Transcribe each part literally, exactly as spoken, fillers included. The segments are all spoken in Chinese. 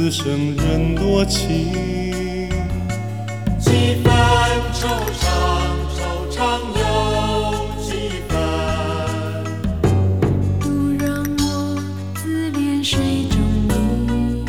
此生人多情。 几番惆怅，惆怅又几番， 不让我自恋水中迷。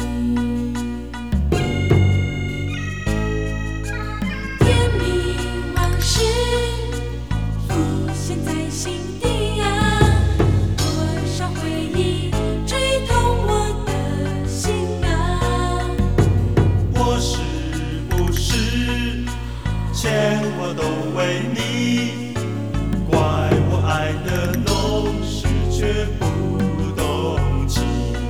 甜蜜往事浮现在心底啊，多少回忆吹痛我的心啊。 我是不是牵挂都为你？怪我爱的浓时却不动情。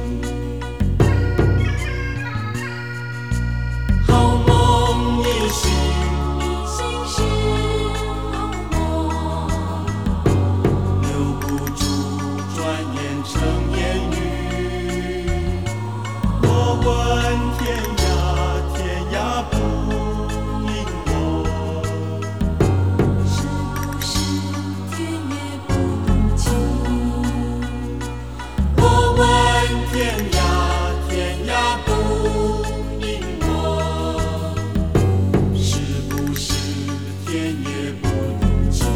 好梦一醒， 一心是好梦， 留不住，转眼成烟雨。我问天涯，天涯不应我。 是不是天也不动情？ 我问天涯，天涯不应我。是不是天也不动情？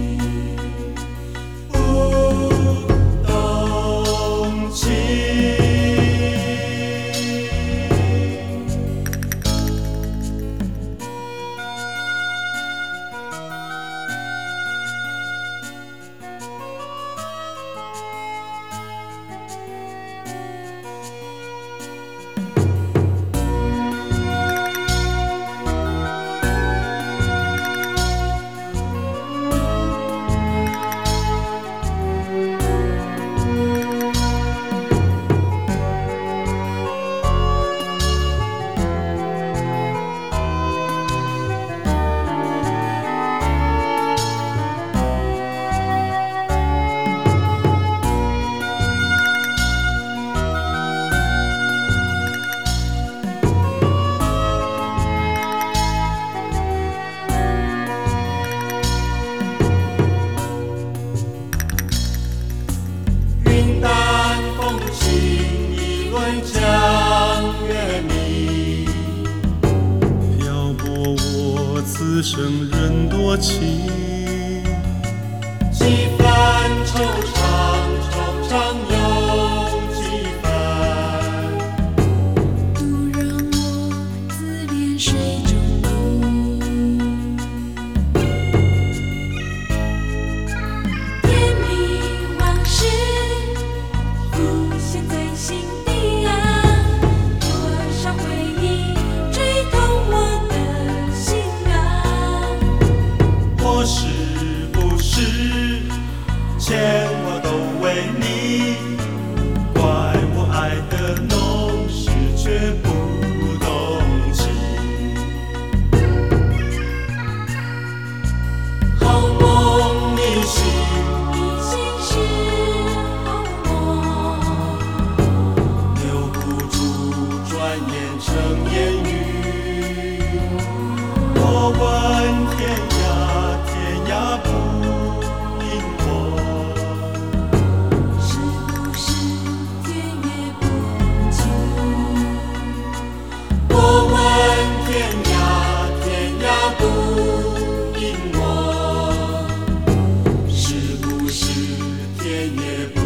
不动情。云淡风轻，一轮江月明。 漂泊我此生人多情。 几番惆怅，惆怅又几番， 不让我自恋水中迷。甜蜜往事浮现在心底啊，多少回忆吹痛我的心啊。 我是不是牵挂都为你？怪我爱的浓时却不动情。好梦一醒， 一心是好梦， 留不住，转眼成烟雨。我问天涯，天涯不应我。 是不是天也不动情？ 我问天涯，天涯不应我。是不是天也不